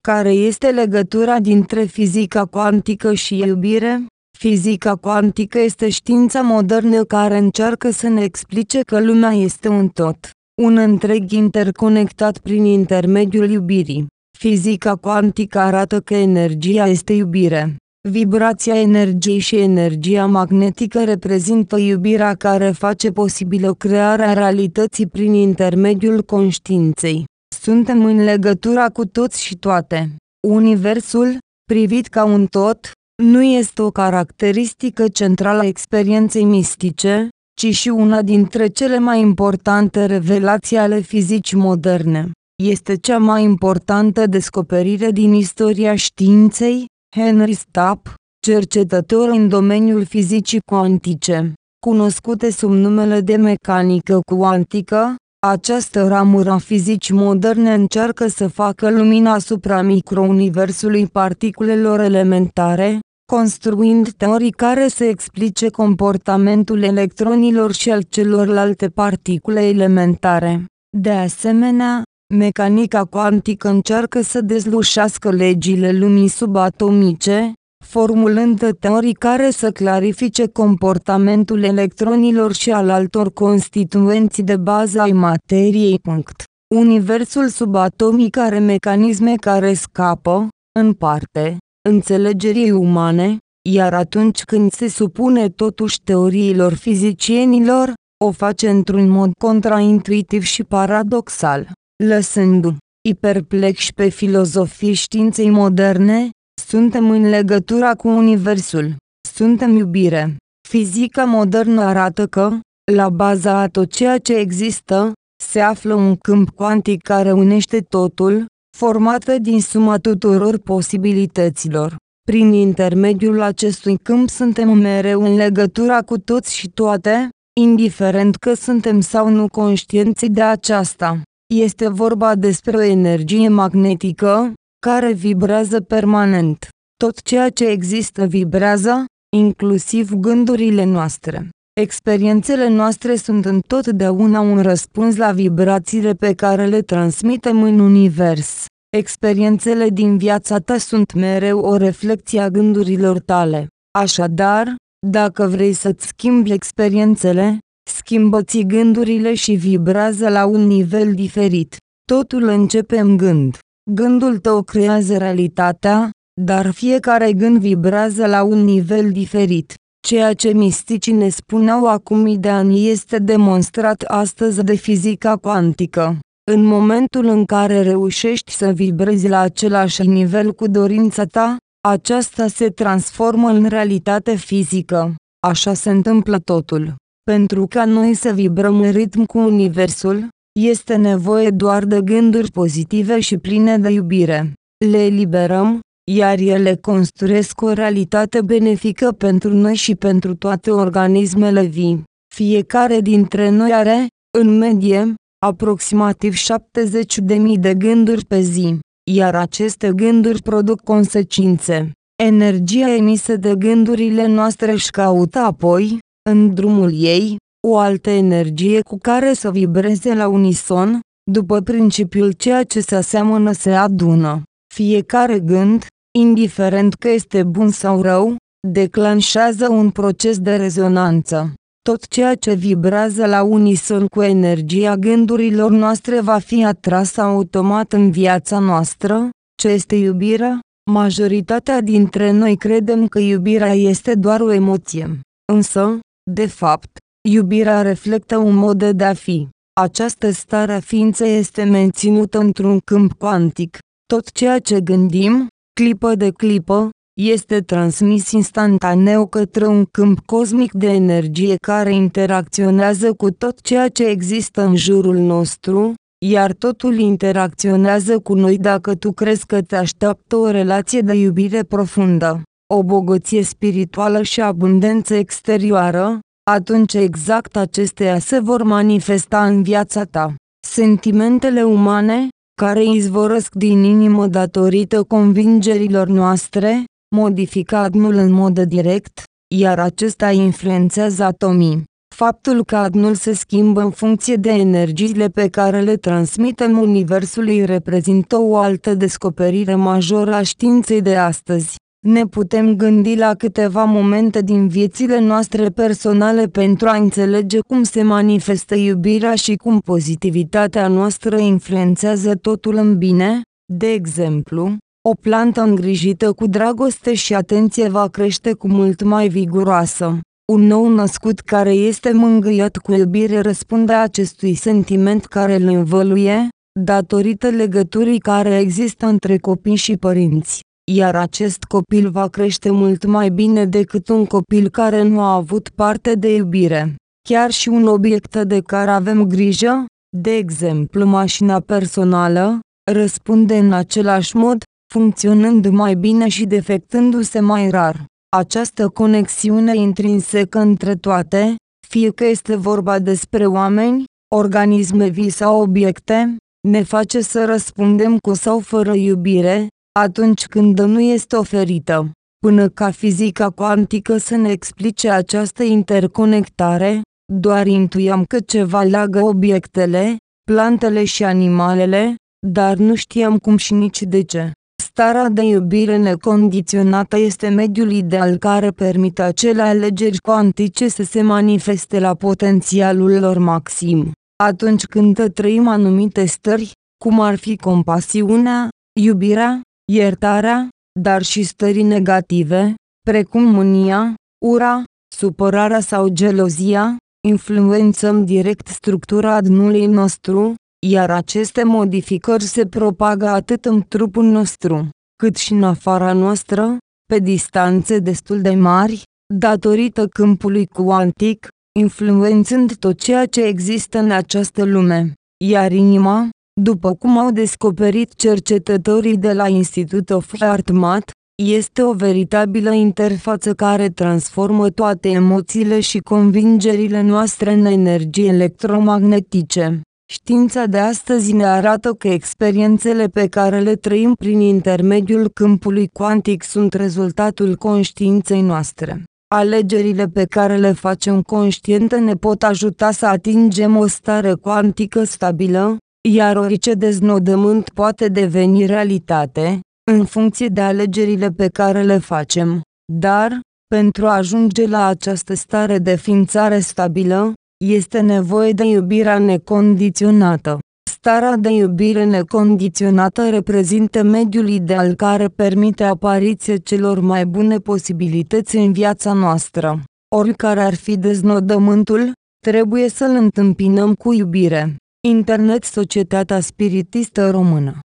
Care este legătura dintre fizica cuantică și iubire? Fizica cuantică este știința modernă care încearcă să ne explice că lumea este un tot, un întreg interconectat prin intermediul iubirii. Fizica cuantică arată că energia este iubire. Vibrația energiei și energia magnetică reprezintă iubirea care face posibilă crearea realității prin intermediul conștiinței. Suntem în legătura cu toți și toate. Universul, privit ca un tot, nu este o caracteristică centrală a experienței mistice, ci și una dintre cele mai importante revelații ale fizicii moderne. Este cea mai importantă descoperire din istoria științei. Henry Stapp, cercetător în domeniul fizicii cuantice, cunoscute sub numele de mecanică cuantică, această ramură a fizicii moderne încearcă să facă lumină asupra microuniversului particulelor elementare, construind teorii care să explice comportamentul electronilor și al celorlalte particule elementare. De asemenea, mecanica cuantică încearcă să dezlușească legile lumii subatomice, formulând teorii care să clarifice comportamentul electronilor și al altor constituenți de bază ai materiei. Universul subatomic are mecanisme care scapă, în parte, înțelegerii umane, iar atunci când se supune totuși teoriilor fizicienilor, o face într-un mod contraintuitiv și paradoxal. Lăsându-i perplexi pe filozofii științei moderne, suntem în legătura cu Universul. Suntem iubire. Fizica modernă arată că, la baza a tot ceea ce există, se află un câmp cuantic care unește totul, format din suma tuturor posibilităților. Prin intermediul acestui câmp suntem mereu în legătura cu toți și toate, indiferent că suntem sau nu conștienți de aceasta. Este vorba despre o energie magnetică, care vibrează permanent. Tot ceea ce există vibrează, inclusiv gândurile noastre. Experiențele noastre sunt întotdeauna un răspuns la vibrațiile pe care le transmitem în univers. Experiențele din viața ta sunt mereu o reflecție a gândurilor tale. Așadar, dacă vrei să-ți schimbi experiențele, schimbă-ți gândurile și vibrează la un nivel diferit. Totul începe în gând. Gândul tău creează realitatea, dar fiecare gând vibrează la un nivel diferit. Ceea ce misticii ne spuneau acum mii de ani este demonstrat astăzi de fizica cuantică. În momentul în care reușești să vibrezi la același nivel cu dorința ta, aceasta se transformă în realitate fizică. Așa se întâmplă totul. Pentru ca noi să vibrăm în ritm cu Universul, este nevoie doar de gânduri pozitive și pline de iubire. Le eliberăm, iar ele construiesc o realitate benefică pentru noi și pentru toate organismele vii. Fiecare dintre noi are, în medie, aproximativ 70.000 de gânduri pe zi, iar aceste gânduri produc consecințe. Energia emisă de gândurile noastre își caută apoi, în drumul ei, o altă energie cu care să vibreze la unison, după principiul ceea ce se aseamănă se adună. Fiecare gând, indiferent că este bun sau rău, declanșează un proces de rezonanță. Tot ceea ce vibrează la unison cu energia gândurilor noastre va fi atras automat în viața noastră. Ce este iubirea? Majoritatea dintre noi credem că iubirea este doar o emoție. Însă, de fapt, iubirea reflectă un mod de a fi. Această stare a ființei este menținută într-un câmp cuantic. Tot ceea ce gândim, clipă de clipă, este transmis instantaneu către un câmp cosmic de energie care interacționează cu tot ceea ce există în jurul nostru, iar totul interacționează cu noi dacă tu crezi că te așteaptă o relație de iubire profundă, o bogăție spirituală și abundență exterioară, atunci exact acestea se vor manifesta în viața ta. Sentimentele umane, care izvorăsc din inimă datorită convingerilor noastre, modifică adnul în mod direct, iar acesta influențează atomii. Faptul că adnul se schimbă în funcție de energiile pe care le transmitem universului reprezintă o altă descoperire majoră a științei de astăzi. Ne putem gândi la câteva momente din viețile noastre personale pentru a înțelege cum se manifestă iubirea și cum pozitivitatea noastră influențează totul în bine. De exemplu, o plantă îngrijită cu dragoste și atenție va crește cu mult mai viguroasă. Un nou născut care este mângâiat cu iubire răspunde acestui sentiment care îl învăluie, datorită legăturii care există între copii și părinți. Iar acest copil va crește mult mai bine decât un copil care nu a avut parte de iubire. Chiar și un obiect de care avem grijă, de exemplu mașina personală, răspunde în același mod, funcționând mai bine și defectându-se mai rar. Această conexiune intrinsecă între toate, fie că este vorba despre oameni, organisme vii sau obiecte, ne face să răspundem cu sau fără iubire, atunci când nu este oferită. Până ca fizica cuantică să ne explice această interconectare, doar intuiam că ceva leagă obiectele, plantele și animalele, dar nu știam cum și nici de ce. Starea de iubire necondiționată este mediul ideal care permite acele alegeri cuantice să se manifeste la potențialul lor maxim. Atunci când trăim anumite stări, cum ar fi compasiunea, iubirea, iertarea, dar și stări negative, precum mânia, ura, supărarea sau gelozia, influențăm direct structura adnului nostru, iar aceste modificări se propagă atât în trupul nostru, cât și în afara noastră, pe distanțe destul de mari, datorită câmpului cuantic, influențând tot ceea ce există în această lume. Iar inima, după cum au descoperit cercetătorii de la Institute of HeartMath, este o veritabilă interfață care transformă toate emoțiile și convingerile noastre în energii electromagnetice. Știința de astăzi ne arată că experiențele pe care le trăim prin intermediul câmpului cuantic sunt rezultatul conștiinței noastre. Alegerile pe care le facem conștiente ne pot ajuta să atingem o stare cuantică stabilă, iar orice deznodământ poate deveni realitate, în funcție de alegerile pe care le facem. Dar, pentru a ajunge la această stare de ființare stabilă, este nevoie de iubirea necondiționată. Starea de iubire necondiționată reprezintă mediul ideal care permite apariția celor mai bune posibilități în viața noastră. Oricare ar fi deznodământul, trebuie să-l întâmpinăm cu iubire. Internet Societatea Spiritistă Română.